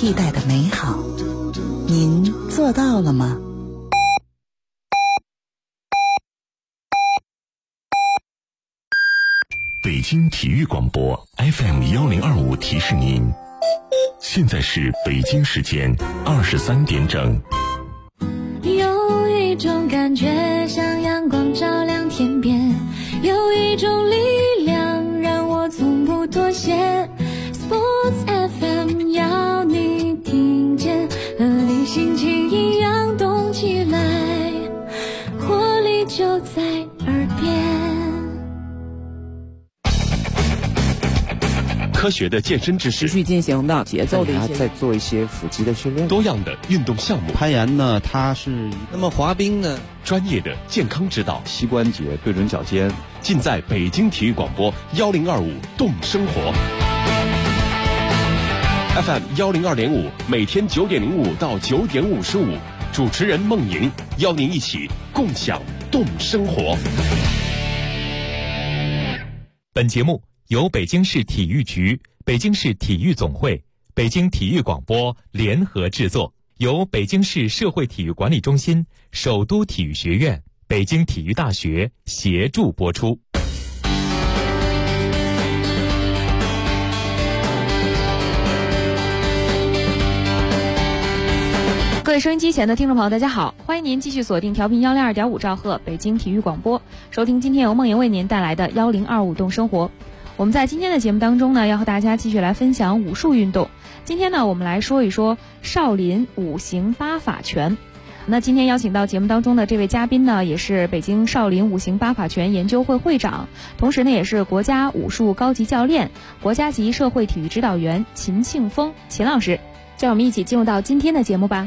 替代的美好，您做到了吗？ 北京体育广播 FM1025提示您，现在是北京时间23点整。 有一种感觉像阳光照亮天边，有一种力量让我从不妥协。 Sports FM 要你听见，和你心情一样动起来，活力就在耳边。 科学的健身知识， 持续进行的节奏的一些， 再做一些腹肌的训练。 多样的运动项目， 攀岩呢，它是那么滑冰呢， 专业的健康指导， 膝关节对准脚尖， 尽在北京体育广播1025动生活 FM 102.5，每天9点05到9点55，主持人孟莹邀您一起共享动生活。 本节目由北京市体育局、北京市体育总会、北京体育广播联合制作，由北京市社会体育管理中心、首都体育学院、北京体育大学协助播出。 各位收音机前的听众朋友，大家好，欢迎您继续锁定调频102.5兆赫北京体育广播，收听今天由孟莹为您带来的1025动生活。我们在今天的节目当中呢，要和大家继续来分享武术运动。今天呢，我们来说一说少林五行八法拳。那今天邀请到节目当中的这位嘉宾呢，也是北京少林五行八法拳研究会会长，同时呢，也是国家武术高级教练、国家级社会体育指导员秦庆峰秦老师。就让我们一起进入到今天的节目吧。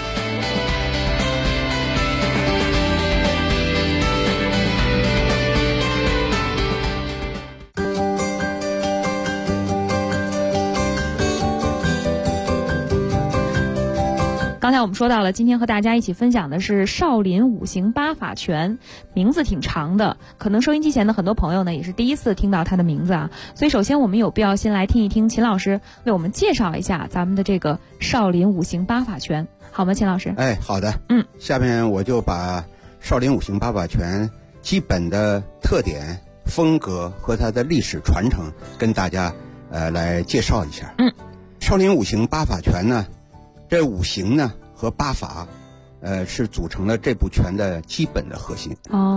刚才我们说到了，今天和大家一起分享的是少林五行八法拳，名字挺长的，可能收音机前的很多朋友呢也是第一次听到它的名字啊，所以首先我们有必要先来听一听秦老师为我们介绍一下咱们的这个少林五行八法拳，好吗？秦老师？ 好的。下面我就把少林五行八法拳基本的特点、风格和它的历史传承跟大家来介绍一下。少林五行八法拳呢，这五行呢和八法，是组成了这部拳的基本的核心。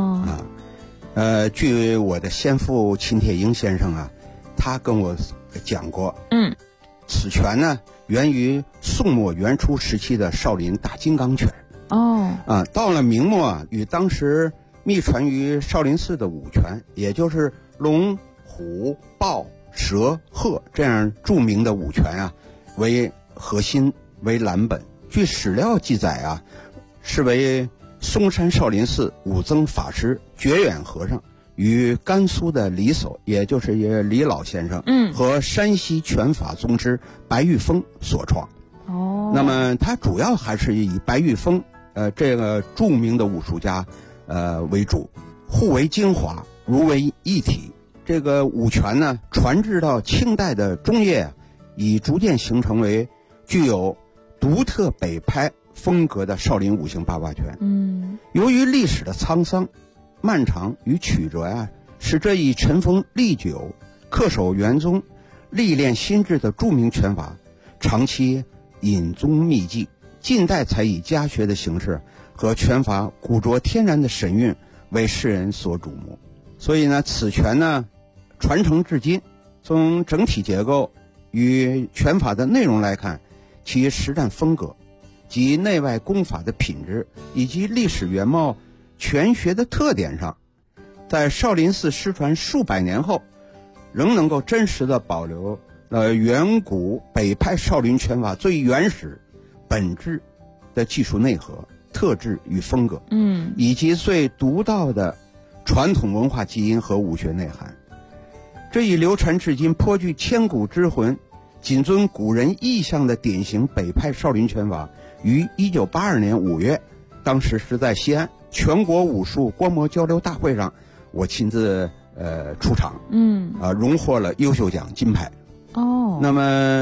据我的先父秦铁英先生啊，他跟我讲过，此拳呢源于宋末元初时期的少林大金刚拳。到了明末啊，与当时秘传于少林寺的五拳，也就是龙、虎、豹、蛇、鹤这样著名的五拳啊，为核心，为蓝本。据史料记载啊，是为嵩山少林寺五僧法师觉远和尚与甘肃的李叟，也就是李老先生，和山西拳法宗师白玉峰所创。那么他主要还是以白玉峰这个著名的武术家为主，互为精华，如为一体。这个武拳呢，传至到清代的中叶啊，已逐渐形成为具有独特北派风格的少林五行八法拳。由于历史的沧桑、漫长与曲折啊，使这一尘封历久、恪守原宗、历练心智的著名拳法长期隐踪秘迹，近代才以家学的形式和拳法古拙天然的神韵为世人所瞩目。所以呢，此拳呢传承至今，从整体结构与拳法的内容来看，其实战风格及内外功法的品质以及历史原貌拳学的特点上，在少林寺失传数百年后，仍能够真实的保留远古北派少林拳法最原始本质的技术内核、特质与风格，以及最独到的传统文化基因和武学内涵。这一流传至今颇具千古之魂、谨遵古人意象的典型北派少林拳法，于1982年5月，当时是在西安全国武术观摩交流大会上，我亲自出场，荣获了优秀奖金牌。那么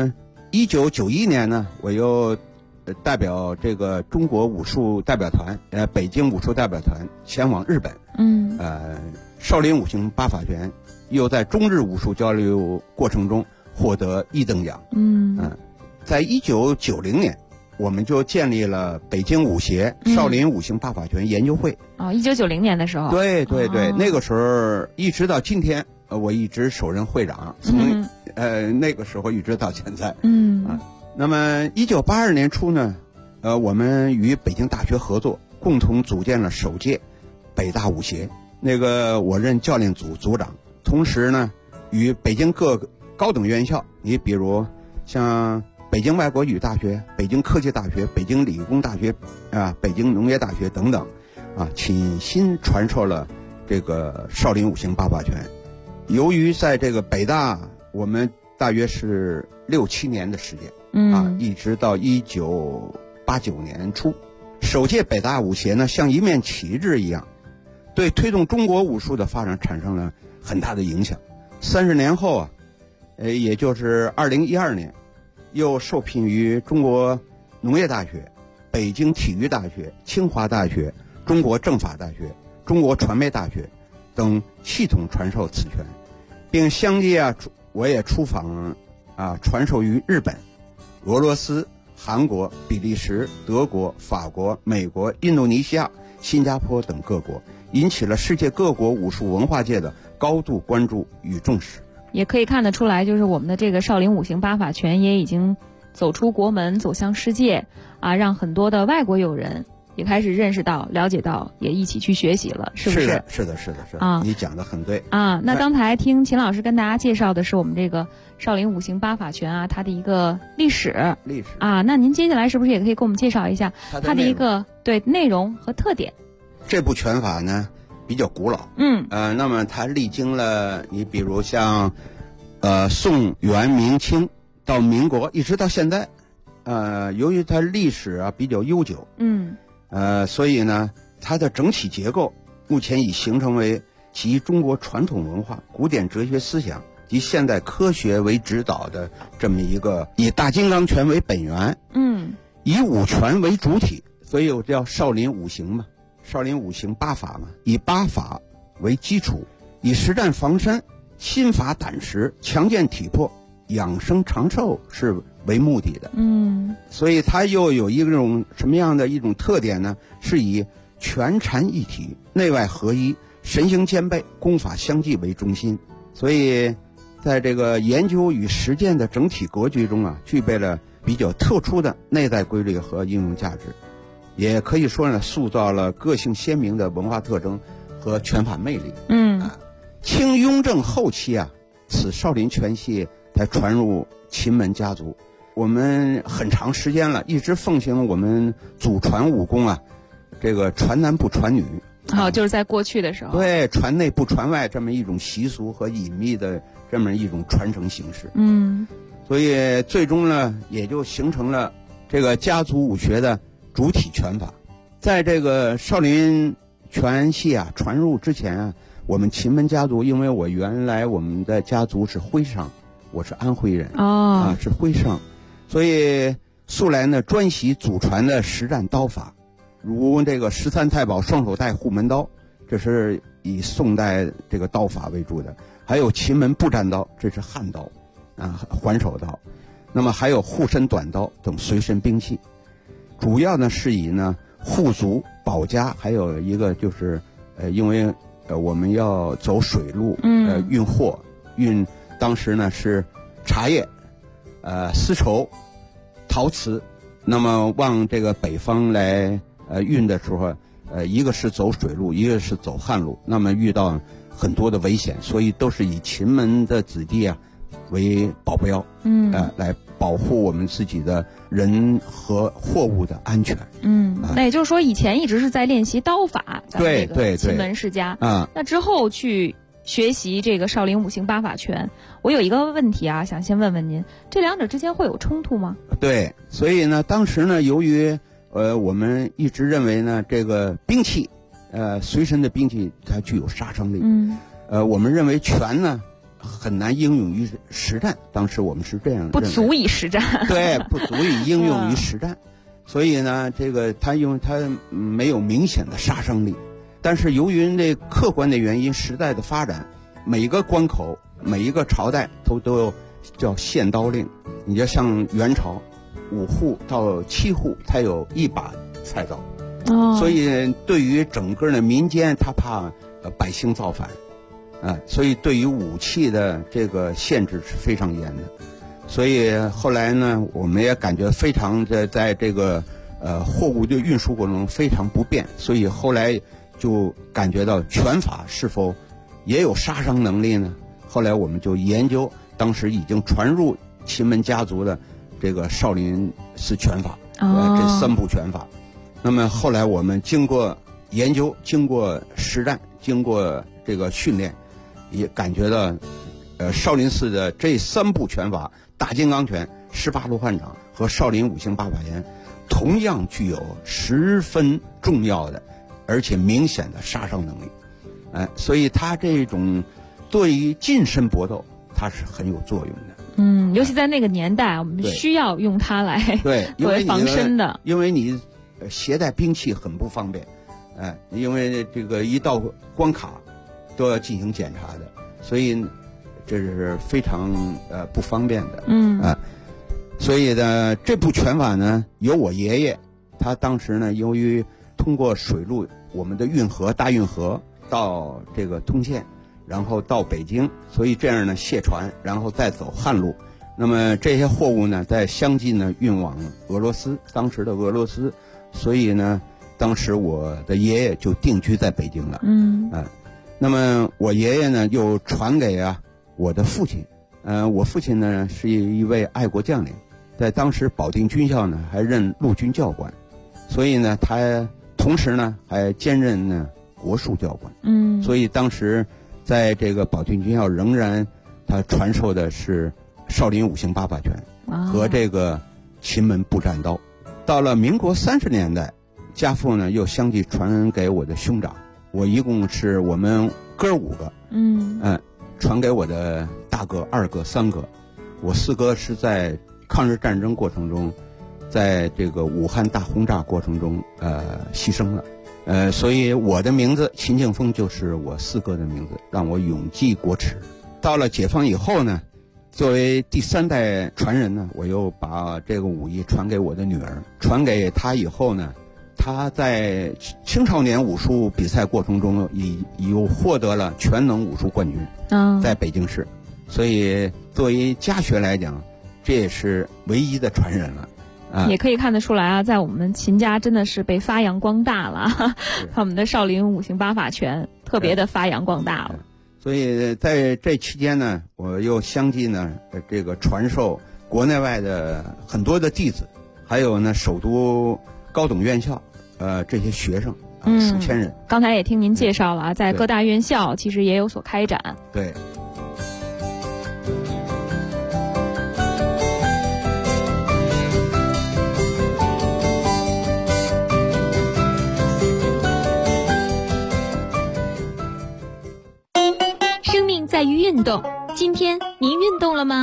1991年呢，我又代表这个中国武术代表团，北京武术代表团前往日本，少林五行8法拳又在中日武术交流过程中获得1等奖。在1990年，我们就建立了北京武协少林五行8法拳研究会。 1990年的时候。 对，那个时候一直到今天，我一直首任会长，从那个时候一直到现在。那么1982年初呢，我们与北京大学合作，共同组建了首届北大武协。我任教练组组长，同时呢，与北京各高等院校，你比如像北京外国语大学、北京科技大学、北京理工大学北京农业大学等等倾心传授了这个少林五行8法拳。由于在这个北大，我们大约是6、7年的时间。一直到1989年初，首届北大武协呢，像一面旗帜一样，对推动中国武术的发展产生了很大的影响。30年后也就是2012年，又受聘于中国农业大学、北京体育大学、清华大学、中国政法大学、中国传媒大学等系统传授此拳，并相继我也出访传授于日本、俄罗斯、韩国、比利时、德国、法国、美国、印度尼西亚、新加坡等各国，引起了世界各国武术文化界的高度关注与重视。 也可以看得出来，就是我们的这个少林五行8法拳也已经走出国门，走向世界让很多的外国友人也开始认识到、了解到，也一起去学习了，是不是？ 是的，你讲得很对那刚才听秦老师跟大家介绍的是我们这个少林五行8法拳它的一个历史那您接下来是不是也可以给我们介绍一下它的一个内容和特点？ 这部拳法呢比较古老，那么它历经了你比如像宋元明清到民国一直到现在，由于它历史比较悠久，所以呢它的整体结构目前已形成为集中国传统文化、古典哲学思想及现代科学为指导的这么一个以大金刚拳为本源，以武拳为主体，所以我叫少林五行嘛，少林五行8法嘛，以8法为基础，以实战防身、心法胆识、强健体魄、养生长寿是为目的的。所以它又有一种什么样的一种特点呢？是以全禅一体、内外合一、神形兼备、功法相济为中心，所以在这个研究与实践的整体格局中具备了比较特殊的内在规律和应用价值，也可以说呢，塑造了个性鲜明的文化特征和拳法魅力。清雍正后期此少林拳系才传入秦门家族。我们很长时间了，一直奉行我们祖传武功这个传男不传女。 就是在过去的时候， 对，传内不传外这么一种习俗和隐秘的这么一种传承形式。所以最终呢，也就形成了这个家族武学的主体拳法。在这个少林拳系传入之前我们秦门家族，因为我原来我们的家族是徽商，我是安徽人是徽商，所以素来呢专习祖传的实战刀法，如这个13太保双手带护门刀，这是以宋代这个刀法为主的，还有秦门步战刀，这是汉刀环手刀，那么还有护身短刀等随身兵器，主要呢是以呢护足保家，还有一个就是因为我们要走水路运货，当时呢是茶叶丝绸陶瓷，那么往这个北方来运的时候一个是走水路，一个是走旱路，那么遇到很多的危险，所以都是以秦门的子弟为保镖来保护我们自己的人和货物的安全。 那也就是说以前一直是在练习刀法， 对对对， 秦门世家那之后去学习这个少林五行8法拳。我有一个问题想先问问您，这两者之间会有冲突吗？ 对，所以呢当时呢由于我们一直认为呢这个兵器随身的兵器它具有杀伤力，我们认为拳呢很难应用于实战。当时我们是这样， 不足以实战。 对，不足以应用于实战。所以呢，这个它因为它没有明显的杀伤力，但是由于那客观的原因，时代的发展，每一个关口、每一个朝代都有叫限刀令。你就像元朝5户到7户，它有1把菜刀。所以对于整个的民间，他怕百姓造反，所以对于武器的这个限制是非常严的。所以后来呢，我们也感觉非常的在这个货物的运输过程中非常不便，所以后来就感觉到拳法是否也有杀伤能力呢？后来我们就研究当时已经传入秦门家族的这个少林寺拳法，这3部拳法。那么后来我们经过研究，经过实战，经过这个训练，也感觉到少林寺的这3部拳法，大金刚拳、18罗汉掌和少林五行8法拳，同样具有十分重要的而且明显的杀伤能力。所以它这种对于近身搏斗它是很有作用的。 尤其在那个年代，我们需要用它来作为防身的。 因为你携带兵器很不方便，因为这个一到关卡都要进行检查的，所以这是非常不方便的。所以呢，这部拳法呢，由我爷爷，他当时呢，由于通过水路，我们的运河大运河到这个通县，然后到北京，所以这样呢卸船，然后再走汉路。那么这些货物呢，在相继呢运往俄罗斯，当时的俄罗斯。所以呢，当时我的爷爷就定居在北京了。那么我爷爷呢又传给我的父亲。我父亲呢是一位爱国将领，在当时保定军校呢还任陆军教官，所以呢他同时呢还兼任呢国术教官。所以当时在这个保定军校仍然他传授的是少林五行8法拳和这个秦门步战刀。到了民国30年代，家父呢又相继传给我的兄长，我一共是我们哥5个，传给我的大哥、二哥、三哥，我4哥是在抗日战争过程中，在这个武汉大轰炸过程中牺牲了，所以我的名字秦庆峰就是我4哥的名字，让我永记国耻。到了解放以后呢，作为第3代传人呢，我又把这个武艺传给我的女儿。传给她以后呢，她在青少年武术比赛过程中又获得了全能武术冠军，在北京市。所以作为家学来讲，这也是唯一的传人了。 也可以看得出来在我们秦家真的是被发扬光大了，我们的少林五行8法拳特别的发扬光大了。 所以在这期间呢，我又相继呢这个传授国内外的很多的弟子，还有呢首都高等院校这些学生数千人。 刚才也听您介绍了在各大院校其实也有所开展。 对。 在于运动，今天您运动了吗？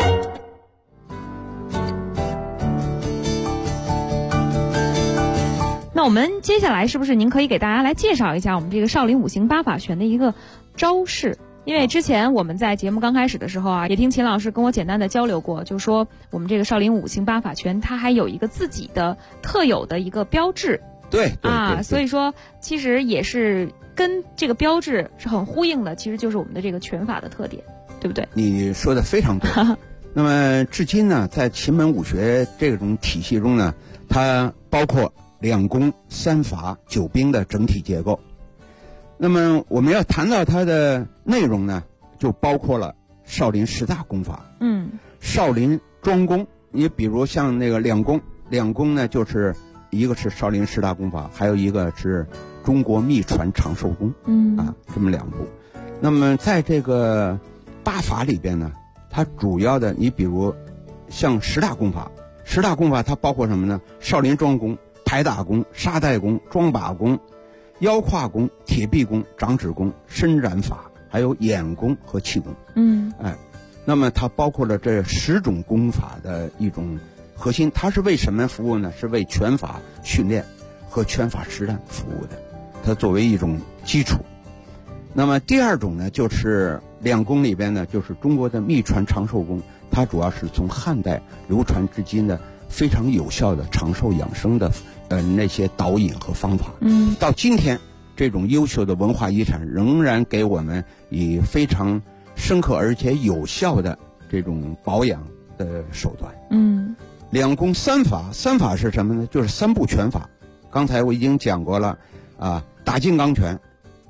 那我们接下来是不是您可以给大家来介绍一下我们这个少林五行8法拳的一个招式？因为之前我们在节目刚开始的时候也听秦老师跟我简单的交流过，就说我们这个少林五行8法拳它还有一个自己的特有的一个标志。 对所以说其实也是跟这个标志是很呼应的，其实就是我们的这个拳法的特点，对不对？ 你说的非常对。那么至今呢，在秦门武学这种体系中呢，它包括2功3法9兵的整体结构。那么我们要谈到它的内容呢，就包括了少林10大功法，少林庄功。你比如像那个2功呢，就是一个是少林10大功法，还有一个是中国秘传长寿功，这么2部。那么在这个8法里边呢，它主要的，你比如像10大功法它包括什么呢？少林庄功、拍打功、沙袋功、桩把功、腰胯功、铁臂功、掌指功、伸展法、 还有眼功和气功。那么它包括了这10种功法的一种核心。它是为什么服务呢？是为拳法训练和拳法实战服务的，它作为一种基础。那么第2种呢，就是两功里边呢，就是中国的秘传长寿功，它主要是从汉代流传至今的非常有效的长寿养生的那些导引和方法。到今天这种优秀的文化遗产仍然给我们以非常深刻而且有效的这种保养的手段。两功3法，是什么呢？就是3部拳法。刚才我已经讲过了大金刚拳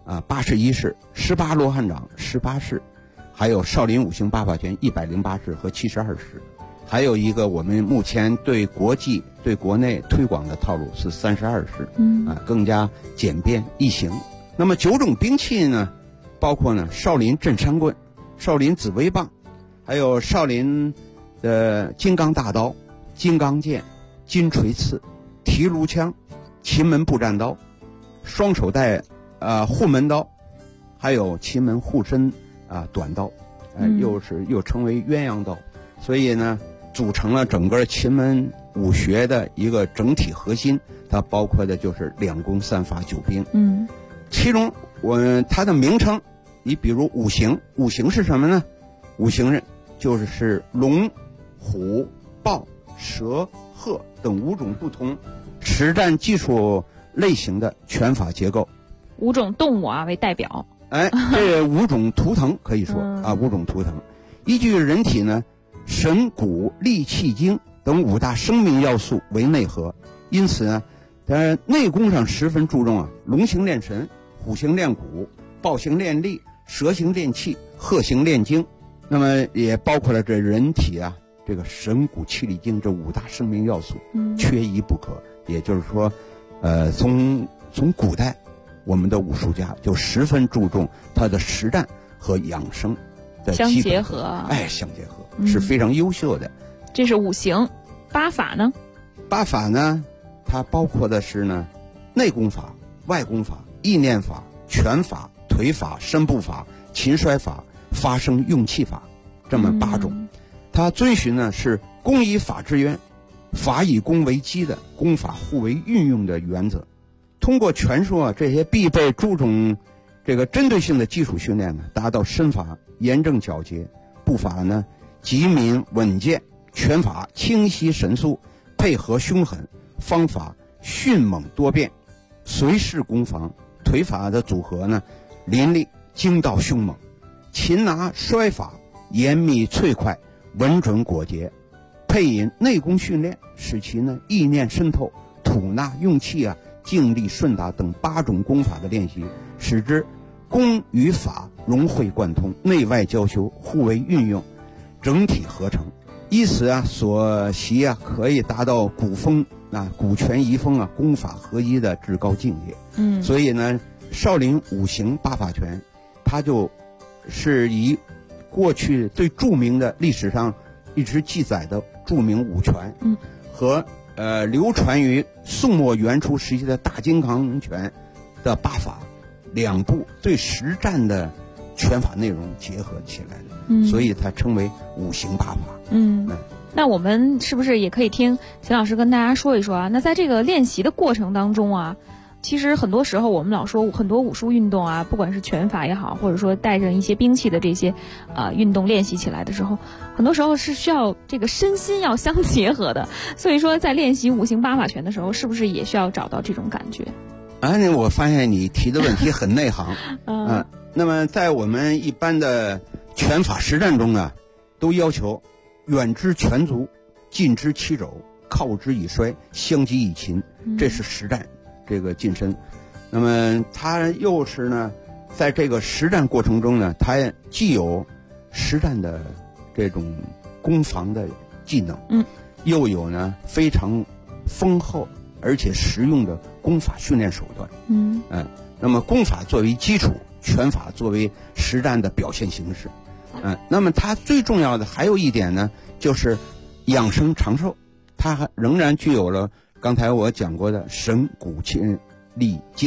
81式、18罗汉掌18式，还有少林五行8法拳108式和72式。还有一个我们目前对国际对国内推广的套路是32式，更加简便易行。那么9种兵器呢，包括呢少林镇山棍、少林紫薇棒，还有少林的金刚大刀、金刚剑、金锤刺、提炉枪、秦门步战刀、双手带护门刀，还有秦门护身短刀，又称为鸳鸯刀。所以呢，组成了整个秦门武学的一个整体核心。它包括的就是两功3法9兵。其中它的名称，你比如五行是什么呢？五行就是龙、虎、豹、蛇、鹤等5种不同实战技术类型的拳法结构。 5种动物为代表。 这5种图腾可以说5种图腾，依据人体呢神骨力气精等5大生命要素为内核，因此呢，在内功上十分注重龙行练神，虎行练骨，豹行练力，蛇行练气，鹤行练精。那么也包括了这人体这个神骨气力精这5大生命要素，缺一不可。也就是说，从古代我们的武术家就十分注重它的实战和养生的相结合， 相结合是非常优秀的。 这是5行。8法呢 ？8法呢，它包括的是呢内功法、外功法、意念法、拳法、腿法、身步法、擒摔法、发声用气法，这么8种。它遵循呢是功以法制渊，法以功为基的功法互为运用的原则。通过拳术这些必备注重这个针对性的基础训练呢，达到身法严正矫捷，步法呢急敏稳健，拳法清晰神速，配合凶狠，方法迅猛多变，随势攻防。腿法的组合呢凌厉精到凶猛，擒拿摔法严密脆快，稳准果决，配以内功训练，使其呢意念渗透，吐纳用气静力顺达等8种功法的练习，使之功与法融会贯通，内外交修，互为运用，整体合成。以此所习可以达到古风古拳遗风功法合一的至高境界。所以呢，少林五行8法拳，它就是以过去最著名的历史上一直记载的著名武拳，和流传于宋末元初时期的大金刚拳的8法2部对实战的拳法内容结合起来的，所以它称为五行8法。 那我们是不是也可以听秦老师跟大家说一说那在这个练习的过程当中其实很多时候我们老说很多武术运动不管是拳法也好，或者说带着一些兵器的这些运动练习起来的时候，很多时候是需要这个身心要相结合的。所以说在练习五行8法拳的时候，是不是也需要找到这种感觉？ 我发现你提的问题很内行。那么在我们一般的拳法实战中都要求远之拳足，近之七肘，靠之以摔，相击以擒，这是实战这个近身。那么它又是呢，在这个实战过程中呢，它既有实战的这种攻防的技能，又有呢非常丰厚而且实用的功法训练手段。那么功法作为基础，拳法作为实战的表现形式。那么它最重要的还有一点呢，就是养生长寿。它仍然具有了刚才我讲过的神骨气力精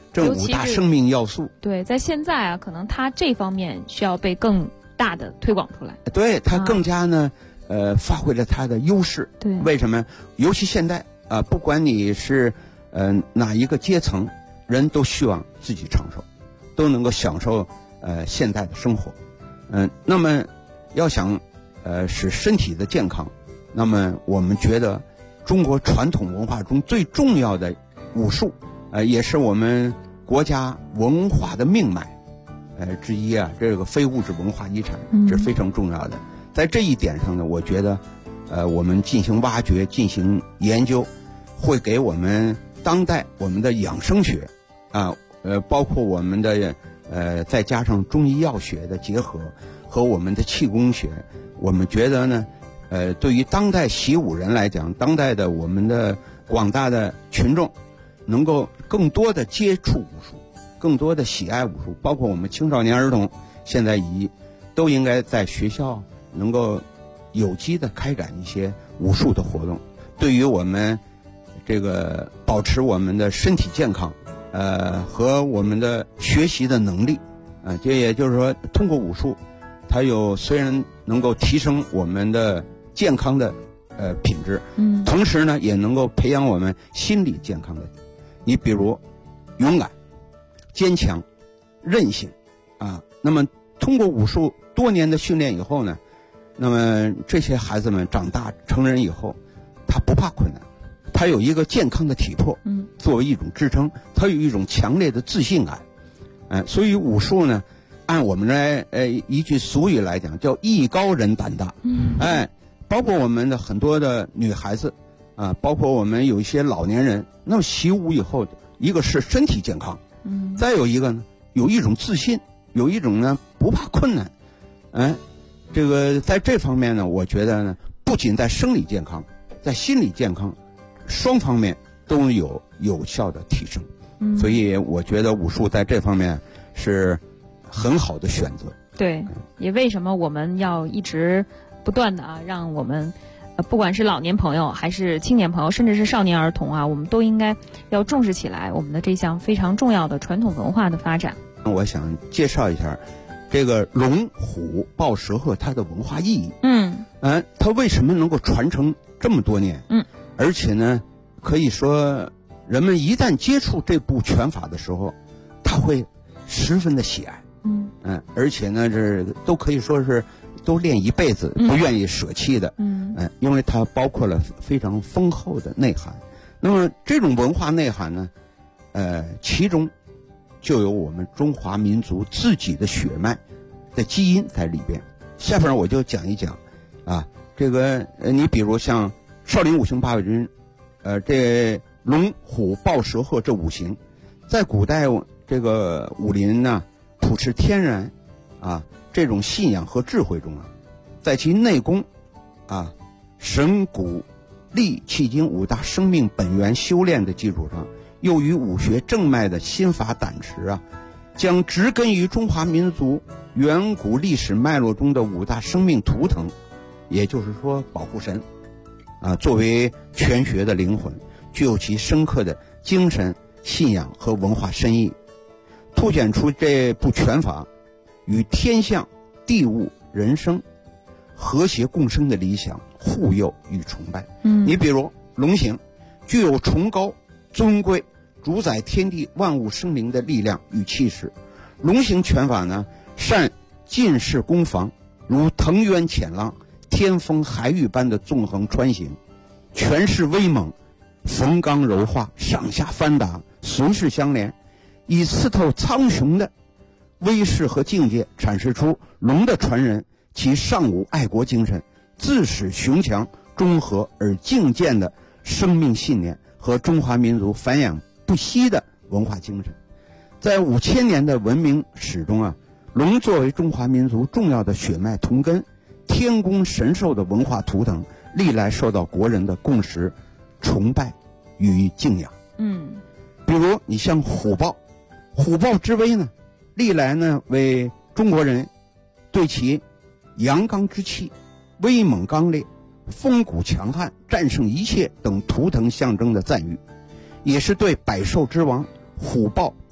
这5大生命要素。 对，在现在啊，可能它这方面需要被更大的推广出来。 对，它更加呢，发挥了它的优势。 对， 为什么？尤其现在啊，不管你是哪一个阶层，人都希望自己长寿，都能够享受现代的生活。那么要想使身体的健康，那么我们觉得中国传统文化中最重要的武术，也是我们国家文化的命脉之一啊，这个非物质文化遗产是非常重要的。在这一点上呢，我觉得我们进行挖掘、进行研究，会给我们当代我们的养生学啊，包括我们的再加上中医药学的结合和我们的气功学，我们觉得呢，对于当代习武人来讲，当代的我们的广大的群众，能够更多的接触武术，更多的喜爱武术，包括我们青少年儿童，现在都应该在学校能够有机的开展一些武术的活动，对于我们这个保持我们的身体健康，和我们的学习的能力，这也就是说，通过武术，它虽然能够提升我们的健康的品质，同时呢，也能够培养我们心理健康的。你比如勇敢、坚强、韧性啊，那么通过武术多年的训练以后呢，那么这些孩子们长大成人以后，他不怕困难，他有一个健康的体魄，作为一种支撑，他有一种强烈的自信感，所以武术呢，按我们的一句俗语来讲，叫艺高人胆大，包括我们的很多的女孩子啊，包括我们有一些老年人，那么习武以后，一个是身体健康，再有一个呢，有一种自信，有一种呢不怕困难，这个在这方面呢，我觉得呢，不仅在生理健康，在心理健康双方面都有效的提升，所以我觉得武术在这方面是很好的选择。 对，也为什么我们要一直不断的让我们不管是老年朋友还是青年朋友，甚至是少年儿童我们都应该要重视起来我们的这项非常重要的传统文化的发展。 我想介绍一下这个龙、虎、豹、蛇鹤它的文化意义。它为什么能够传承这么多年？而且呢，可以说人们一旦接触这部拳法的时候，他会十分的喜爱。而且呢，这都可以说是都练一辈子，不愿意舍弃的。因为它包括了非常丰厚的内涵。那么这种文化内涵呢，其中就有我们中华民族自己的血脉的基因在里边。下边我就讲一讲这个你比如像少林五行8位军，这龙、虎、豹、蛇、鹤这5行，在古代这个武林呢，朴持天然这种信仰和智慧中在其内功神骨力气经5大生命本源修炼的基础上，又与武学正脉的心法胆识将植根于中华民族远古历史脉络中的5大生命图腾，也就是说保护神作为拳学的灵魂，具有其深刻的精神信仰和文化深意，凸显出这部拳法与天象、地物、人生和谐共生的理想护佑与崇拜。你比如龙行，具有崇高尊贵主宰天地万物生灵的力量与气势。龙行拳法呢，善进式攻防，如腾渊潜浪、天风海域般的纵横穿行，拳势威猛，逢刚柔化，上下翻打，随势相连，以刺透苍穹的威势和境界，阐释出龙的传人其尚武爱国精神，自始雄强中和而敬健的生命信念和中华民族繁衍不息的文化精神。在5000年的文明史中龙作为中华民族重要的血脉同根、天宫神兽的文化图腾，历来受到国人的共识、崇拜与敬仰。比如你像虎豹，虎豹之威呢，历来呢为中国人对其阳刚之气、威猛刚烈、风骨强悍、战胜一切等图腾象征的赞誉，也是对百兽之王虎豹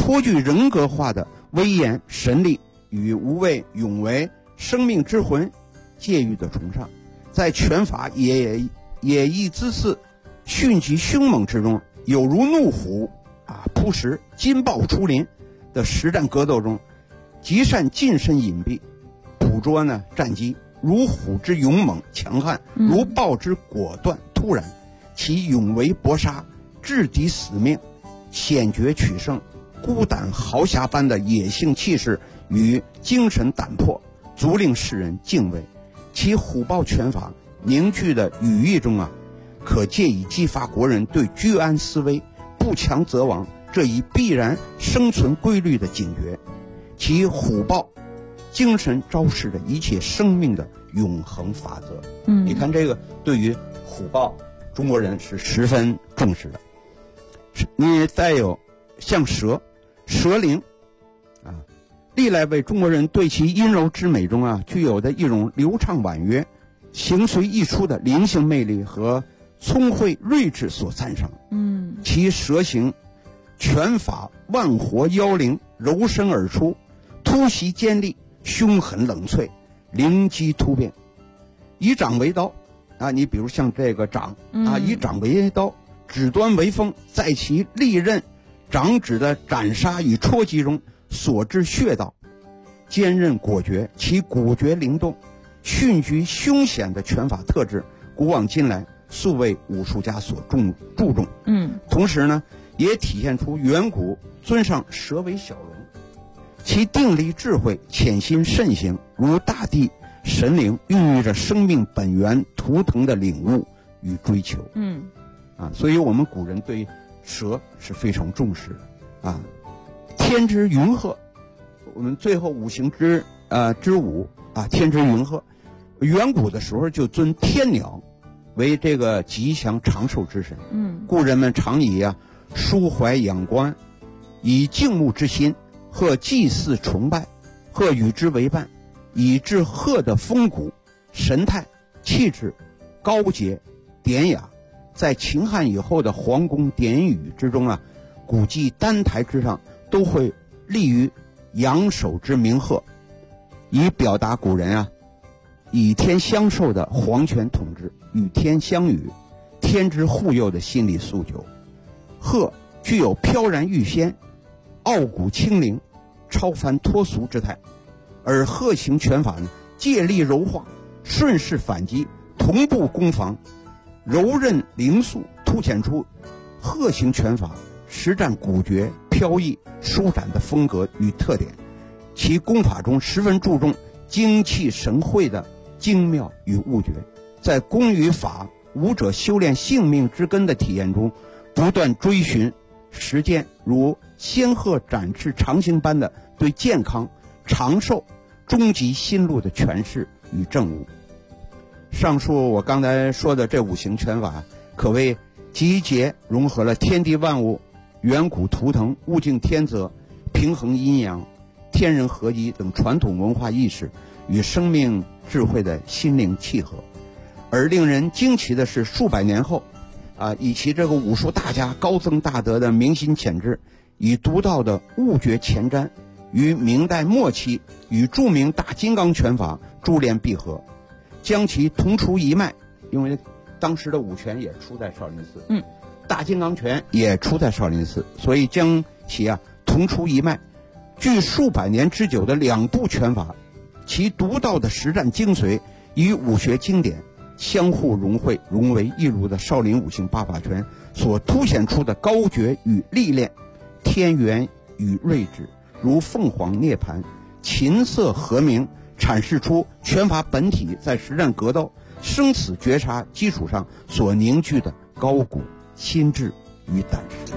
颇具人格化的威严、神力与无畏、勇为、生命之魂介于的崇尚，在拳法野役姿肆、迅疾凶猛之中，有如怒虎扑食、金豹出林的实战格斗中，极善近身隐蔽，捕捉战机，如虎之勇猛强悍，如豹之果断突然，其勇为搏杀、制敌死命、险决取胜、孤胆豪侠般的野性气势与精神胆魄，足令世人敬畏。其虎豹拳法凝聚的语义中可借以激发国人对居安思危、不强则亡这一必然生存规律的警觉。其虎豹精神昭示着一切生命的永恒法则。你看这个对于虎豹，中国人是十分重视的。你再有像蛇灵历来为中国人对其阴柔之美中具有的一种流畅婉约、形随意出的灵性魅力和聪慧睿智所赞赏。其蛇形拳法万活妖灵，柔身而出，突袭尖利，凶狠冷脆，灵机突变。以掌为刀你比如像这个掌以掌为刀，指端为锋，在其利刃、掌指的斩杀与戳击中所至穴道，坚韧果决，其果决灵动、迅疾凶险的拳法特质，古往今来素为武术家所注重。同时也体现出远古尊上蛇为小龙，其定力智慧、潜心慎行，如大地神灵孕育着生命本源图腾的领悟与追求。所以我们古人对蛇是非常重视的天之云鹤，我们最后五行之五天之云鹤，远古的时候就尊天鸟为这个吉祥长寿之神。故人们常以抒怀仰观，以敬慕之心，或祭祀崇拜，或与之为伴，以致鹤的风骨、神态、气质高洁典雅，在秦汉以后的皇宫典宇之中古迹丹台之上都会立于仰首之鸣鹤，以表达古人以天相授的皇权统治、与天相与、天之护佑的心理诉求。鹤具有飘然欲仙、傲骨清灵、超凡脱俗之态，而鹤形拳法借力柔化，顺势反击，同步攻防，柔韧灵速，凸显出鹤形拳法实战古绝、飘逸、舒展的风格与特点。其功法中十分注重精气神会的精妙与悟觉，在功与法、武者修炼性命之根的体验中不断追寻实践，如仙鹤展翅长行般的对健康、长寿、终极心路的诠释与证悟。上述我刚才说的这五行拳法可谓集结融合了天地万物、远古图腾、物竞天择、平衡阴阳、天人合一等传统文化意识与生命智慧的心灵契合。而令人惊奇的是，数百年后以其这个武术大家高僧大德的明心潜质，以独到的悟觉前瞻，于明代末期与著名大金刚拳法珠联璧合，将其同出一脉。因为当时的武拳也出在少林寺，大金刚拳也出在少林寺，所以将其同出一脉。据数百年之久的两部拳法，其独到的实战精髓与武学经典相互融汇，融为一炉的少林五行八法拳所凸显出的高觉与历练、天元与睿智，如凤凰涅槃、琴瑟和鸣，阐释出拳法本体在实战格斗、生死觉察基础上所凝聚的高古心智与胆识。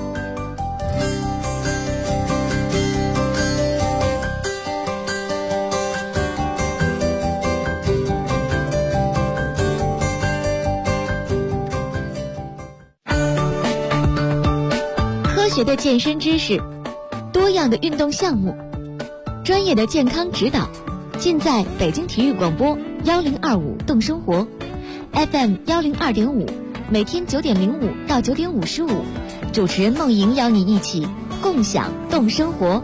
科学的健身知识，多样的运动项目，专业的健康指导，尽在北京体育广播1025动生活 FM 102.5，每天9:05到9:55，主持人梦莹邀你一起共享动生活。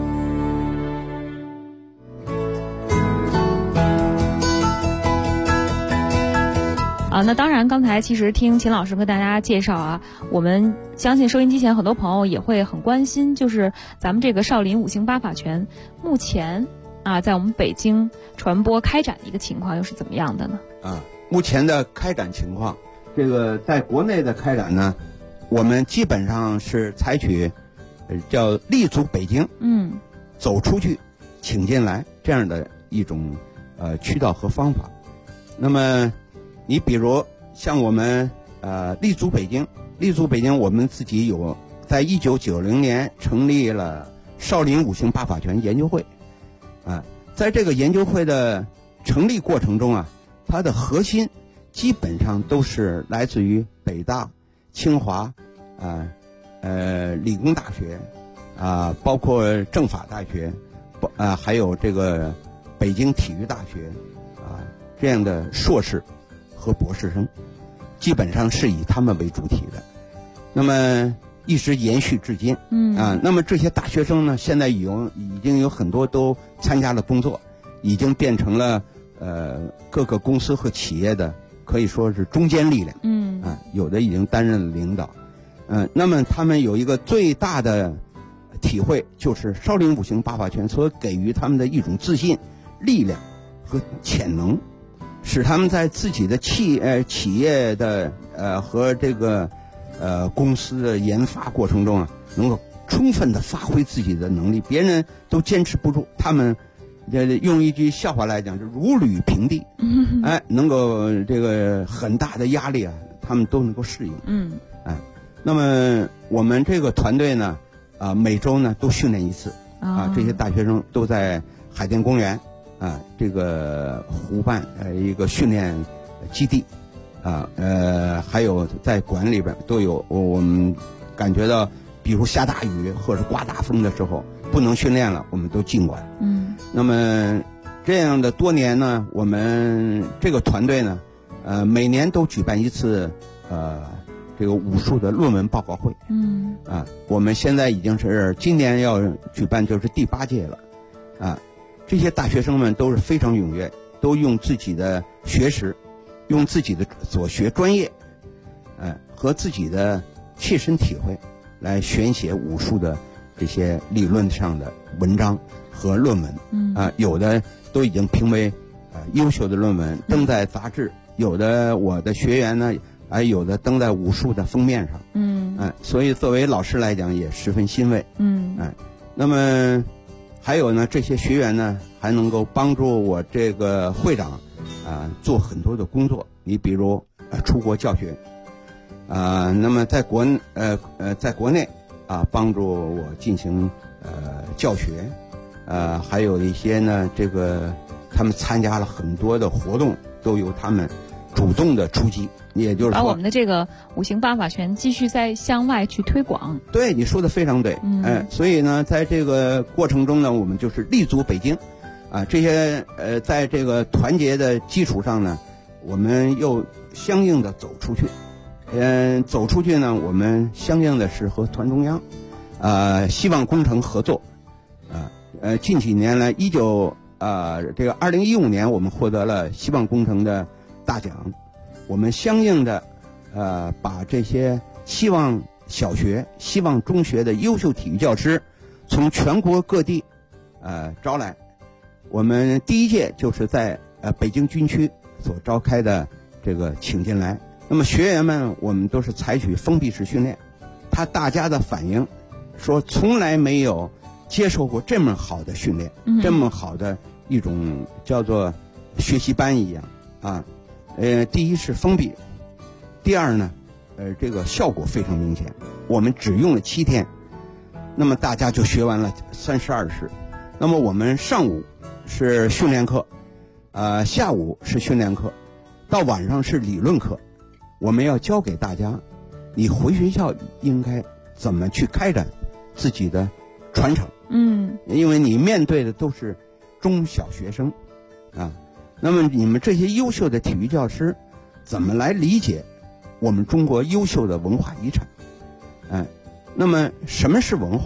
那当然，刚才其实听秦老师和大家介绍啊，我们相信收音机前很多朋友也会很关心，就是咱们这个少林五行八法拳目前啊，在我们北京传播开展的一个情况又是怎么样的呢？ 目前的开展情况，这个在国内的开展呢，我们基本上是采取叫立足北京，走出去，请进来这样的一种渠道和方法。那么你比如像我们立足北京，我们自己有在1990年成立了少林五行八法拳研究会，在这个研究会的成立过程中啊，它的核心基本上都是来自于北大、清华、理工大学包括政法大学还有这个北京体育大学这样的硕士和博士生，基本上是以他们为主体的，那么一直延续至今。那么这些大学生呢，现在已经有很多都参加了工作，已经变成了各个公司和企业的可以说是中坚力量。有的已经担任了领导。那么他们有一个最大的体会，就是少林五行八法拳所给予他们的一种自信、力量和潜能，使他们在自己的企业的和这个公司的研发过程中能够充分的发挥自己的能力，别人都坚持不住，他们用一句笑话来讲，就如履平地。能够这个很大的压力他们都能够适应。那么我们这个团队呢，每周呢都训练一次。这些大学生都在海淀公园这个湖畔一个训练基地还有在馆里边都有。我们感觉到比如下大雨或者刮大风的时候不能训练了，我们都进馆。那么这样的多年呢，我们这个团队呢每年都举办一次这个武术的论文报告会。我们现在已经是今年要举办就是第8届了。这些大学生们都是非常踊跃，都用自己的学识，用自己的所学专业和自己的切身体会来选写武术的这些理论上的文章和论文。有的都已经评为优秀的论文，登在杂志，有的我的学员呢有的登在武术的封面上。所以作为老师来讲也十分欣慰。那么还有呢，这些学员呢还能够帮助我这个会长做很多的工作。你比如出国教学那么在国内帮助我进行教学。还有一些呢，这个他们参加了很多的活动，都由他们主动的出击，也就是说把我们的这个五行八法拳继续在向外去推广。 对，你说的非常对。所以呢，在这个过程中呢，我们就是立足北京这些在这个团结的基础上呢，我们又相应的走出去。走出去呢，我们相应的是和团中央希望工程合作。近几年来这个2015年我们获得了希望工程的大奖。我们相应的把这些希望小学、希望中学的优秀体育教师从全国各地招来。我们第1届就是在北京军区所召开的这个请进来。那么学员们我们都是采取封闭式训练，大家的反应说从来没有接受过这么好的训练，这么好的一种叫做学习班一样第一是封闭，第二呢这个效果非常明显。我们只用了7天，那么大家就学完了32式。那么我们上午是训练课下午是训练课，到晚上是理论课。我们要教给大家你回学校应该怎么去开展自己的传承。因为你面对的都是中小学生那么你们这些优秀的体育教师怎么来理解我们中国优秀的文化遗产？那么什么是文化？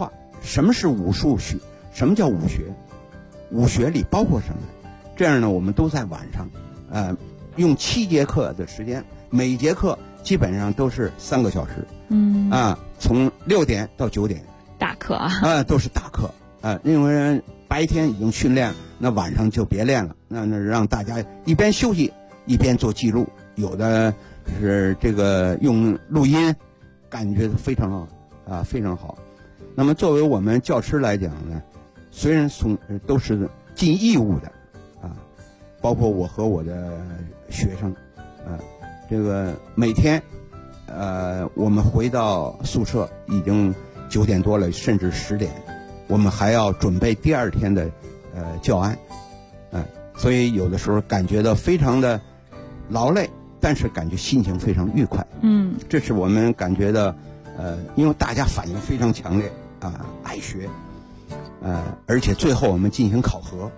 什么是武术学，什么叫武学，武学里包括什么。这样呢，我们都在晚上，用7节课的时间，每节课基本上都是3个小时，从6点到9点， 大课啊， 都是大课，因为白天已经训练，那晚上就别练了，那让大家一边休息一边做记录，有的是这个用录音，感觉非常好。那么作为我们教师来讲呢，虽然都是尽义务的。包括我和我的学生，这个每天，我们回到宿舍已经9点多了，甚至10点，我们还要准备第2天的教案，所以有的时候感觉到非常的劳累，但是感觉心情非常愉快。这是我们感觉到，因为大家反应非常强烈爱学，而且最后我们进行考核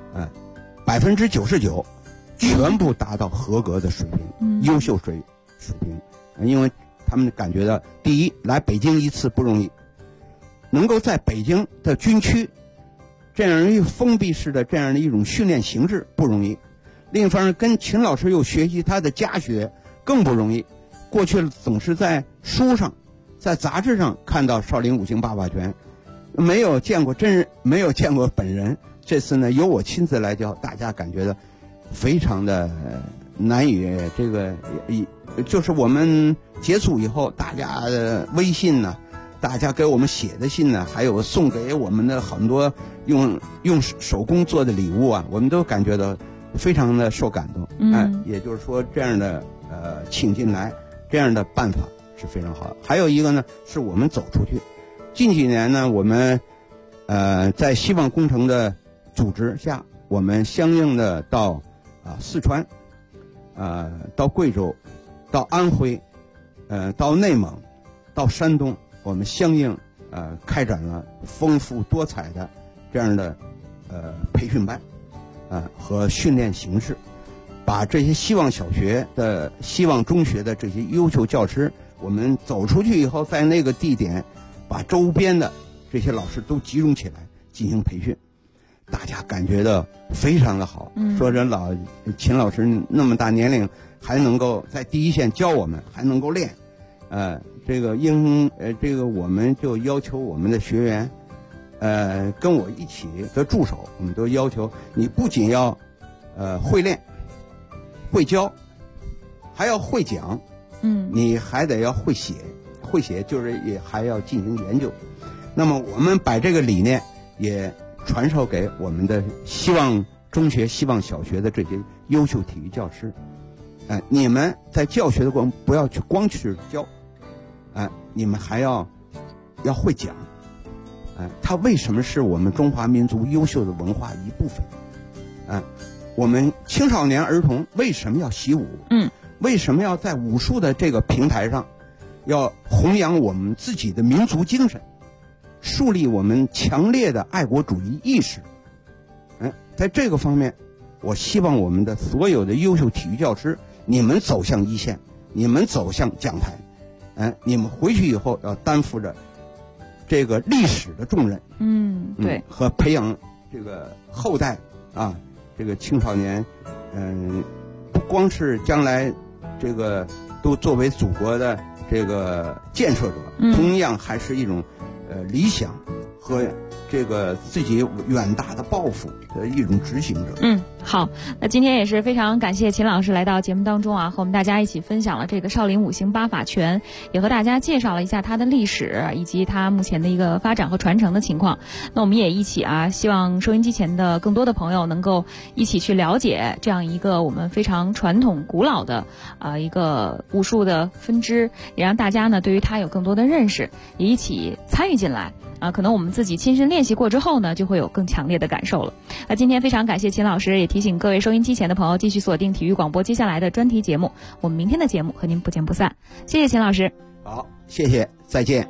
，99%全部达到合格的水平，优秀水平。因为他们感觉到，第一，来北京一次不容易，能够在北京的军区这样一封闭式的这样的一种训练形式不容易。另一方面，跟秦老师又学习他的家学更不容易。过去总是在书上、在杂志上看到少林五行8法拳，没有见过真人，没有见过本人。这次呢，由我亲自来教，大家感觉到非常的难以就是我们接触以后，大家的微信呢，大家给我们写的信呢，还有送给我们的很多用手工做的礼物啊，我们都感觉到非常的受感动。也就是说，这样的请进来这样的办法是非常好的。还有一个呢，是我们走出去。近几年呢，我们在希望工程的组织下，我们相应的到四川，到贵州，到安徽，到内蒙，到山东，我们相应开展了丰富多彩的这样的培训班和训练形式，把这些希望小学的、希望中学的这些优秀教师，我们走出去以后，在那个地点把周边的这些老师都集中起来进行培训。大家感觉到非常的好，说这秦老师那么大年龄还能够在第一线教我们，还能够练，这个我们就要求我们的学员，跟我一起的助手，我们都要求你不仅要会练、会教，还要会讲，你还得要会写，会写就是也还要进行研究。那么我们把这个理念也传授给我们的希望中学、希望小学的这些优秀体育教师，你们在教学的过程不要去光去教，你们还要会讲，它为什么是我们中华民族优秀的文化一部分？我们青少年儿童为什么要习武？为什么要在武术的这个平台上，要弘扬我们自己的民族精神？树立我们强烈的爱国主义意识。在这个方面，我希望我们的所有的优秀体育教师，你们走向一线，你们走向讲台，你们回去以后要担负着这个历史的重任， 对， 和培养这个后代这个青少年，不光是将来这个都作为祖国的这个建设者，同样还是一种理想和这个自己远大的抱负的一种执行者。 好，那今天也是非常感谢秦老师来到节目当中和我们大家一起分享了这个少林五行8法拳，也和大家介绍了一下它的历史以及它目前的一个发展和传承的情况。那我们也一起希望收音机前的更多的朋友能够一起去了解这样一个我们非常传统古老的一个武术的分支，也让大家呢对于它有更多的认识，也一起参与进来。可能我们自己亲身练习过之后呢，就会有更强烈的感受了。那今天非常感谢秦老师，也提醒各位收音机前的朋友继续锁定体育广播接下来的专题节目。我们明天的节目和您不见不散。谢谢秦老师。 好，谢谢，再见。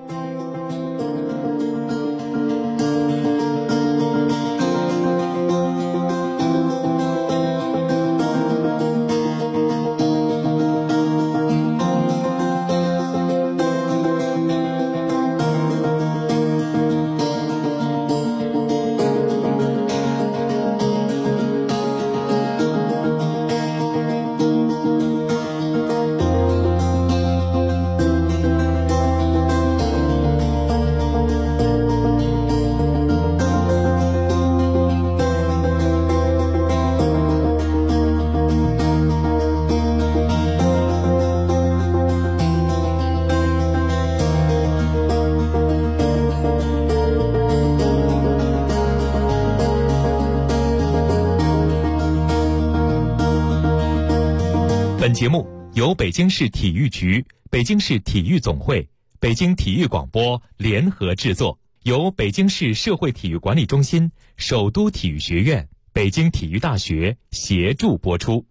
本节目由北京市体育局、北京市体育总会、北京体育广播联合制作，由北京市社会体育管理中心、首都体育学院、北京体育大学协助播出。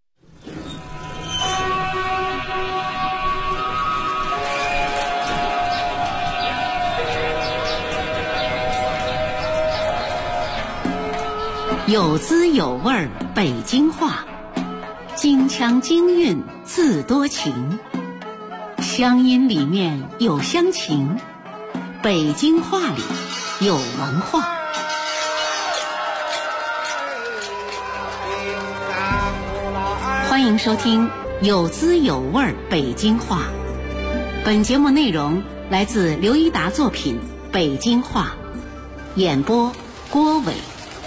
有滋有味儿北京话，京腔京韵自多情，乡音里面有乡情，北京话里有文化。欢迎收听有滋有味儿北京话。本节目内容来自刘一达作品《北京话》，演播郭伟。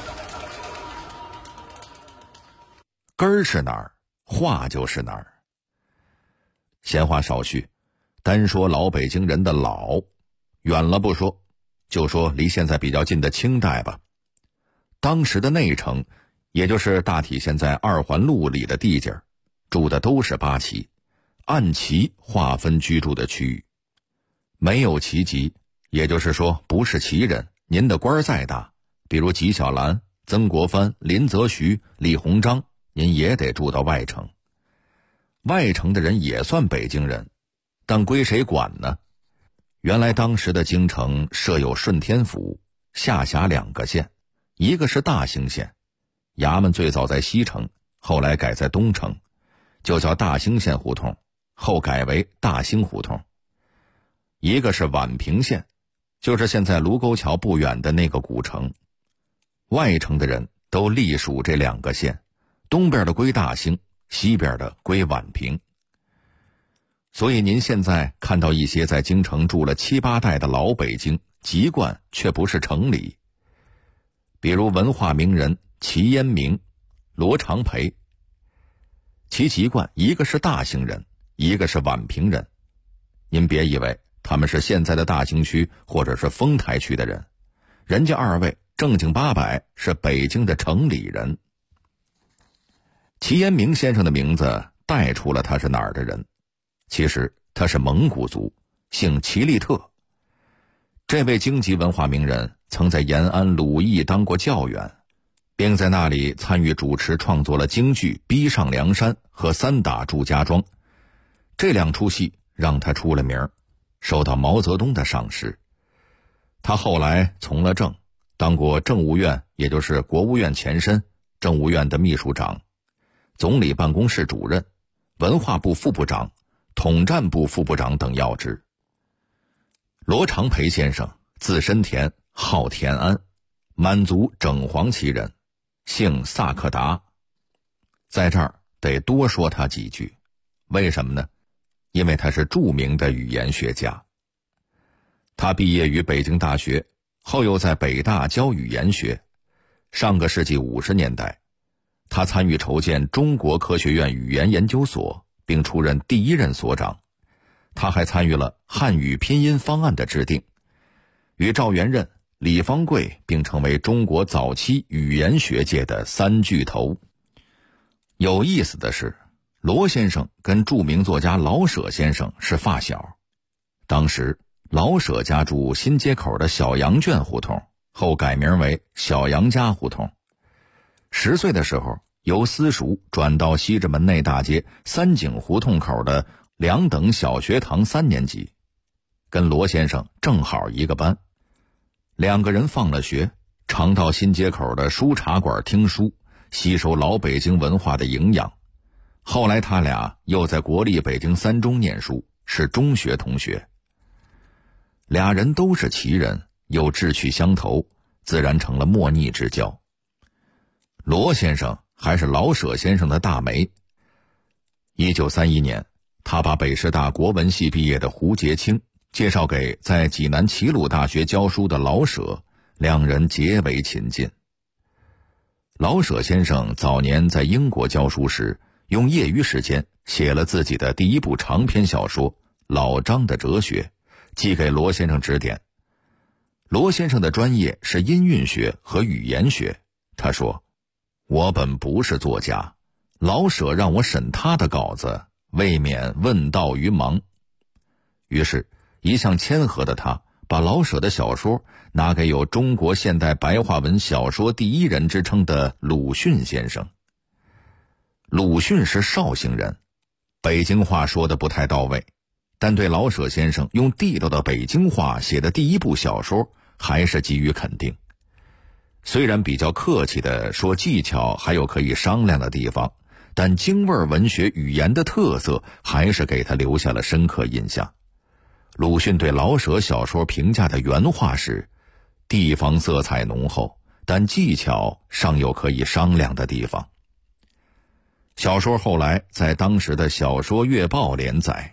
根儿是哪儿，话就是哪儿。闲话少叙，单说老北京人的老，远了不说，就说离现在比较近的清代吧。当时的内城，也就是大体现在二环路里的地界，住的都是八旗，按旗划分居住的区域。没有旗籍，也就是说不是旗人，您的官再大，比如纪晓岚、曾国藩、林则徐、李鸿章，您也得住到外城。外城的人也算北京人，但归谁管呢？原来当时的京城设有顺天府，下辖2个县，一个是大兴县，衙门最早在西城，后来改在东城，就叫大兴县胡同，后改为大兴胡同。一个是宛平县，就是现在卢沟桥不远的那个古城。外城的人都隶属这2个县，东边的归大兴，西边的归宛平。所以您现在看到一些在京城住了7、8代的老北京，籍贯却不是城里。比如文化名人齐烟明、罗长培，其籍贯一个是大兴人，一个是宛平人。您别以为他们是现在的大兴区或者是丰台区的人，人家2位正经八百是北京的城里人。齐烟明先生的名字带出了他是哪儿的人，其实他是蒙古族，姓齐利特。这位京籍文化名人曾在延安鲁艺当过教员，并在那里参与主持创作了京剧《逼上梁山》和《三打祝家庄》，这2出戏让他出了名，受到毛泽东的赏识。他后来从了政，当过政务院，也就是国务院前身，政务院的秘书长、总理办公室主任、文化部副部长、统战部副部长等要职。罗长培先生字申田，号田安，满族整黄旗人，姓萨克达。在这儿得多说他几句，为什么呢？因为他是著名的语言学家。他毕业于北京大学，后又在北大教语言学。上个世纪50年代，他参与筹建中国科学院语言研究所，并出任第1任所长。他还参与了汉语拼音方案的制定，与赵元任、李方贵并成为中国早期语言学界的3巨头。有意思的是，罗先生跟著名作家老舍先生是发小。当时老舍家住新街口的小羊圈胡同，后改名为小杨家胡同。10岁的时候，由私塾转到西直门内大街三井胡同口的2等小学堂3年级，跟罗先生正好一个班。2个人放了学，常到新街口的书茶馆听书，吸收老北京文化的营养。后来他俩又在国立北京3中念书，是中学同学。俩人都是旗人，又志趣相投，自然成了莫逆之交。罗先生还是老舍先生的大媒。1931年，他把北师大国文系毕业的胡杰清介绍给在济南齐鲁大学教书的老舍，2人结为亲近。老舍先生早年在英国教书时，用业余时间写了自己的第1部长篇小说《老张的哲学》，寄给罗先生指点。罗先生的专业是音韵学和语言学，他说：“我本不是作家， 老舍让我审他的稿子，未免问道于盲。于是一向谦和的他把老舍的小说拿给有中国现代白话文小说第一人之称的鲁迅先生。鲁迅是绍兴人，北京话说得不太到位，但对老舍先生用地道的北京话写的第一部小说还是给予肯定。虽然比较客气地说技巧还有可以商量的地方，但京味文学语言的特色还是给他留下了深刻印象。鲁迅对老舍小说评价的原话是：地方色彩浓厚，但技巧尚有可以商量的地方。小说后来在当时的小说月报连载。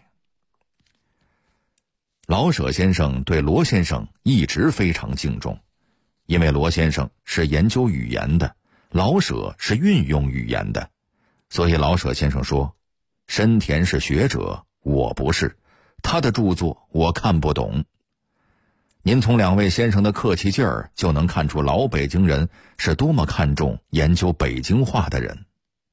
老舍先生对罗先生一直非常敬重，因为罗先生是研究语言的，老舍是运用语言的，所以老舍先生说，深田是学者，我不是，他的著作我看不懂。您从两位先生的客气劲儿就能看出老北京人是多么看重研究北京话的人。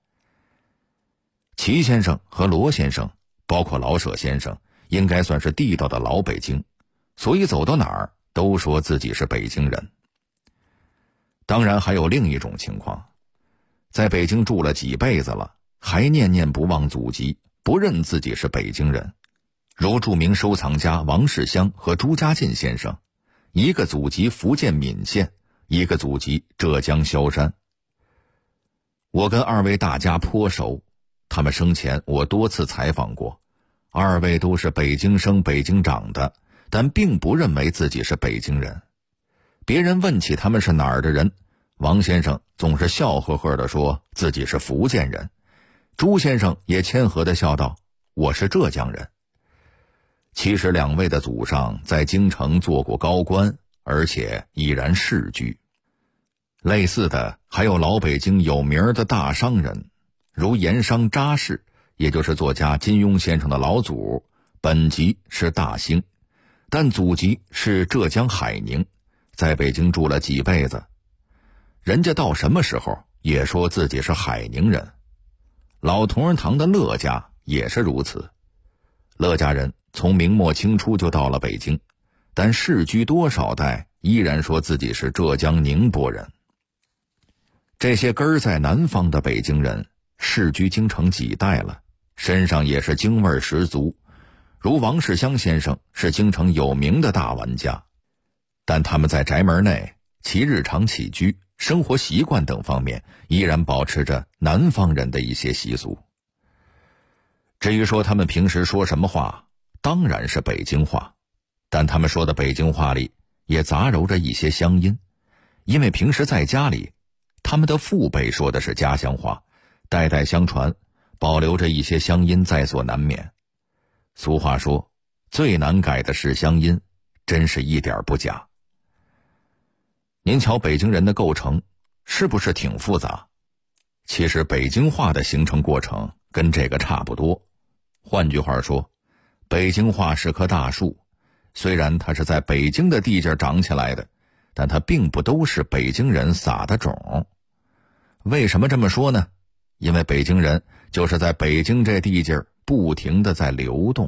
齐先生和罗先生，包括老舍先生，应该算是地道的老北京，所以走到哪儿都说自己是北京人。当然还有另一种情况，在北京住了几辈子了，还念念不忘祖籍，不认自己是北京人，如著名收藏家王世襄和朱家进先生，一个祖籍福建闽县，一个祖籍浙江萧山。我跟二位大家颇熟，他们生前我多次采访过，二位都是北京生北京长的，但并不认为自己是北京人。别人问起他们是哪儿的人，王先生总是笑呵呵地说自己是福建人，朱先生也谦和地笑道，我是浙江人。其实两位的祖上在京城做过高官，而且已然世居。类似的还有老北京有名的大商人，如盐商查氏，也就是作家金庸先生的老祖，本籍是大兴，但祖籍是浙江海宁，在北京住了几辈子。人家到什么时候也说自己是海宁人。老同仁堂的乐家也是如此，乐家人从明末清初就到了北京，但世居多少代依然说自己是浙江宁波人。这些根儿在南方的北京人世居京城几代了，身上也是京味十足，如王世襄先生是京城有名的大玩家，但他们在宅门内其日常起居、生活习惯等方面依然保持着南方人的一些习俗。至于说他们平时说什么话，当然是北京话，但他们说的北京话里也杂糅着一些乡音，因为平时在家里他们的父辈说的是家乡话，代代相传，保留着一些乡音在所难免。俗话说，最难改的是乡音，真是一点不假。您瞧北京人的构成是不是挺复杂？其实北京话的形成过程跟这个差不多。换句话说，北京话是棵大树，虽然它是在北京的地界长起来的，但它并不都是北京人撒的种。为什么这么说呢？因为北京人就是在北京这地界不停地在流动。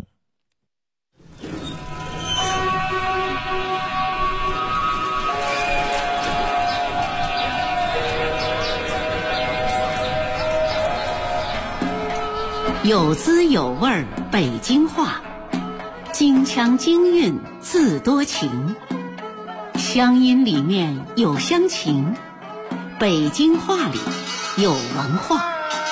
有滋有味北京话，京腔京韵自多情，乡音里面有乡情，北京话里有文化。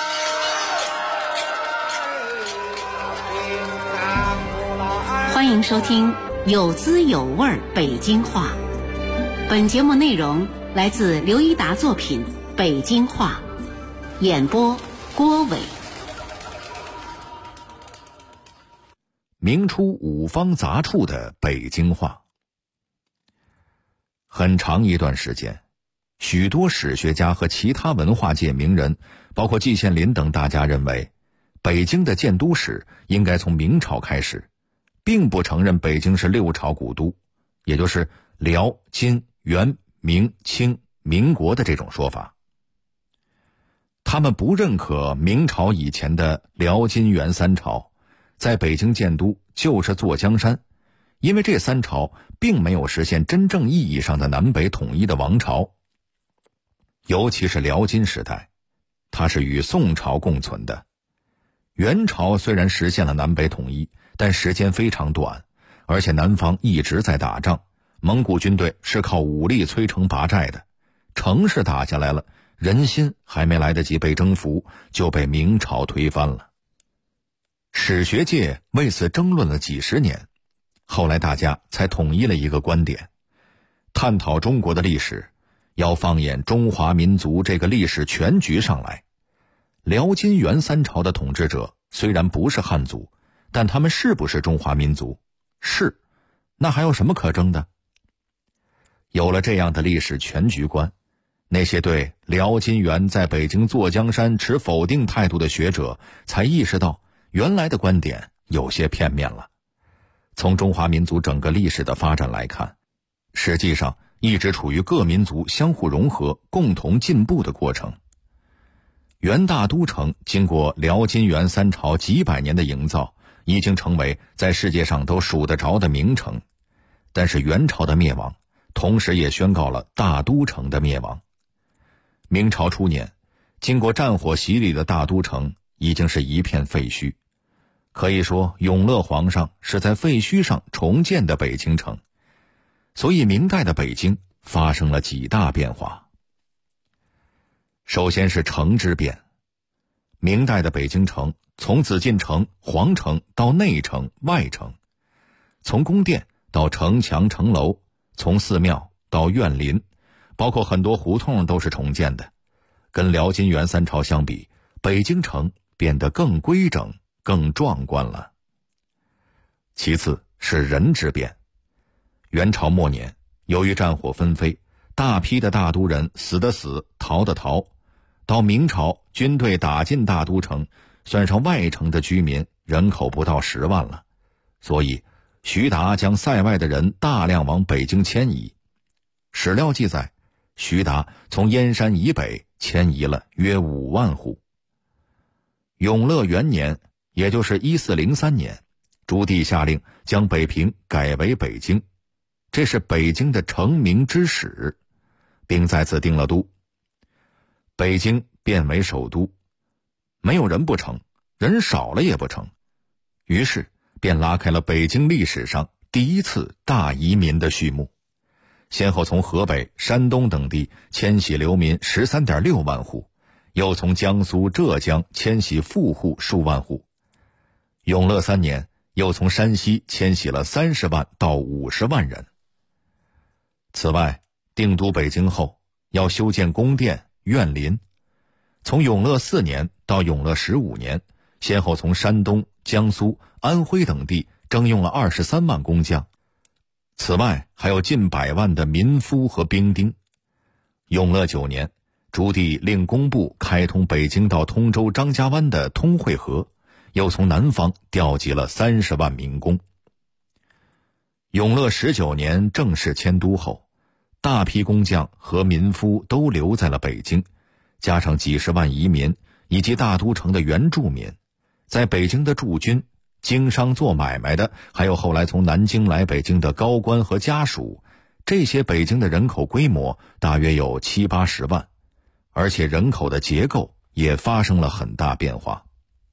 欢迎收听有滋有味北京话。本节目内容来自刘一达作品《北京话》，演播郭伟。 明初五方杂处的北京话。很长一段时间，许多史学家和其他文化界名人，包括季羡林等大家认为，北京的建都史应该从明朝开始，并不承认北京是六朝古都，也就是辽、金、元、明、清、民国的这种说法。他他们不认可明朝以前的辽金元三朝，在北京建都就是坐江山，因为这三朝并没有实现真正意义上的南北统一的王朝。尤其是辽金时代，它是与宋朝共存的。元朝虽然实现了南北统一，但时间非常短，而且南方一直在打仗，蒙古军队是靠武力摧城拔寨的，城市打下来了，人心还没来得及被征服，就被明朝推翻了。史学界为此争论了几十年，后来大家才统一了一个观点：探讨中国的历史，要放眼中华民族这个历史全局上来。辽金元三朝的统治者虽然不是汉族，但他们是不是中华民族？是，那还有什么可争的？有了这样的历史全局观，那些对辽金元在北京坐江山持否定态度的学者才意识到，原来的观点有些片面了。从中华民族整个历史的发展来看，实际上一直处于各民族相互融合、共同进步的过程。元大都城经过辽金元三朝几百年的营造，已经成为在世界上都数得着的名城。但是元朝的灭亡，同时也宣告了大都城的灭亡。明朝初年，经过战火洗礼的大都城已经是一片废墟。可以说，永乐皇上是在废墟上重建的北京城。所以明代的北京发生了几大变化。首先是城之变。明代的北京城从紫禁城、皇城到内城、外城，从宫殿到城墙、城楼，从寺庙到院林，包括很多胡同都是重建的。跟辽金元三朝相比，北京城变得更规整、更壮观了。其次是人之变。元朝末年，由于战火纷飞，大批的大都人死的死，逃的逃。到明朝，军队打进大都城，算上外城的居民，人口不到10万了。所以徐达将塞外的人大量往北京迁移。史料记载，徐达从燕山以北迁移了约5万户。永乐元年，也就是1403年，朱棣下令将北平改为北京，这是北京的成名之始，并在此定了都。北京变为首都，没有人不成，人少了也不成，于是便拉开了北京历史上第一次大移民的序幕。先后从河北、山东等地迁徙流民 13.6 万户，又从江苏、浙江迁徙富户数万户。永乐3年，又从山西迁徙了30万到50万人。此外，定都北京后，要修建宫殿、院林。从永乐4年到永乐15年，先后从山东、江苏、安徽等地征用了23万工匠。此外，还有近100万的民夫和兵丁。永乐9年，朱棣令工部开通北京到通州张家湾的通惠河，又从南方调集了30万民工。永乐19年正式迁都后，大批工匠和民夫都留在了北京，加上几十万移民以及大都城的原住民，在北京的驻军、经商做买卖的，还有后来从南京来北京的高官和家属，这些北京的人口规模大约有70-80万，而且人口的结构也发生了很大变化。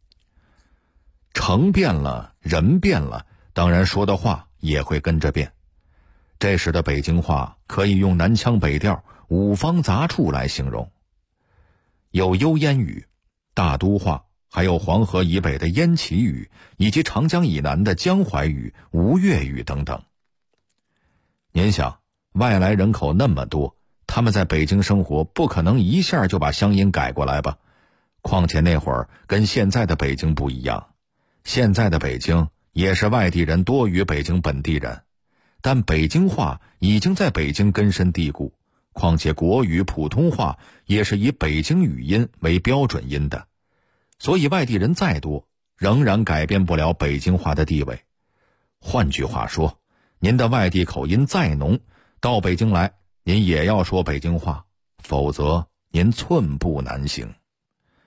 城变了，人变了，当然说的话也会跟着变。这时的北京话可以用南腔北调、五方杂处来形容，有幽燕语、大都话，还有黄河以北的燕齐语，以及长江以南的江淮语、吴越语等等。您想，外来人口那么多，他们在北京生活，不可能一下就把乡音改过来吧？况且那会儿跟现在的北京不一样，现在的北京也是外地人多于北京本地人，但北京话已经在北京根深蒂固，况且国语、普通话也是以北京语音为标准音的，所以外地人再多，仍然改变不了北京话的地位。换句话说，您的外地口音再浓，到北京来，您也要说北京话，否则您寸步难行。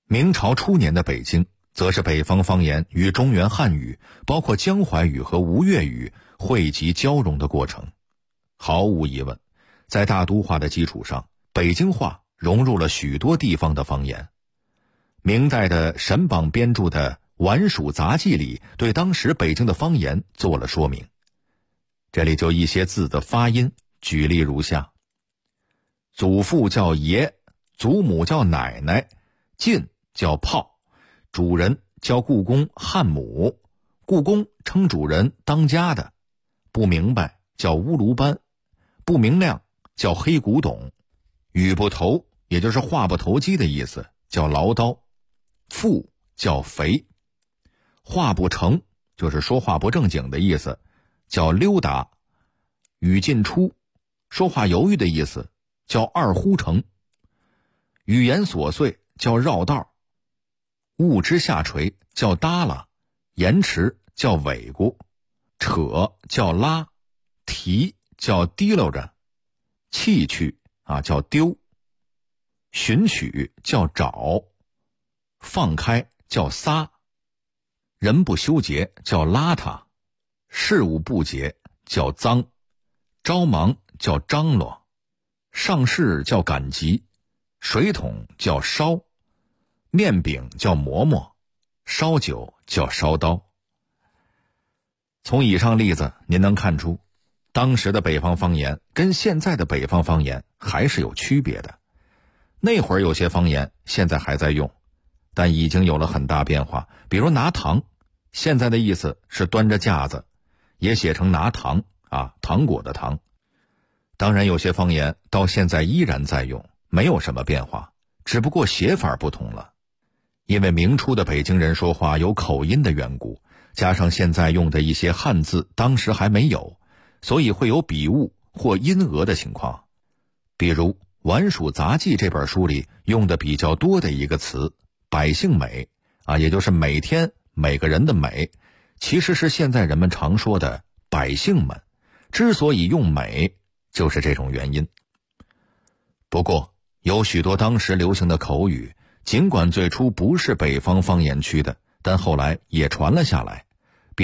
明朝初年的北京，则是北方方言与中原汉语，包括江淮语和吴越语汇集交融的过程。毫无疑问，在大都话的基础上，北京话融入了许多地方的方言。明代的沈榜编著的《晚蜀杂记》里对当时北京的方言做了说明。这里就一些字的发音举例如下：祖父叫爷，祖母叫奶奶，进叫炮，主人叫故宫汉母，故宫称主人当家的，不明白叫乌卢班，不明亮叫黑古董，语不投也就是话不投机的意思，叫唠叨，富叫肥，话不成就是说话不正经的意思，叫溜达，语尽出说话犹豫的意思，叫二呼成，语言琐碎叫绕道，物之下垂叫耷拉，延迟叫尾咕，扯叫拉，提叫提溜着，弃去叫丢，寻取叫找，放开叫撒，人不修洁叫邋遢，事务不洁叫脏，着忙叫张罗，上事叫赶集，水桶叫烧，面饼叫馍馍，烧酒叫烧刀。从以上例子您能看出，当时的北方方言跟现在的北方方言还是有区别的。那会儿有些方言现在还在用，但已经有了很大变化。比如拿糖，现在的意思是端着架子，也写成拿糖糖果的糖。当然有些方言到现在依然在用，没有什么变化，只不过写法不同了。因为明初的北京人说话有口音的缘故，加上现在用的一些汉字当时还没有，所以会有笔误或音讹的情况。比如《晚蜀杂记》这本书里用的比较多的一个词百姓美也就是每天每个人的美，其实是现在人们常说的百姓们，之所以用美就是这种原因。不过有许多当时流行的口语，尽管最初不是北方方言区的，但后来也传了下来，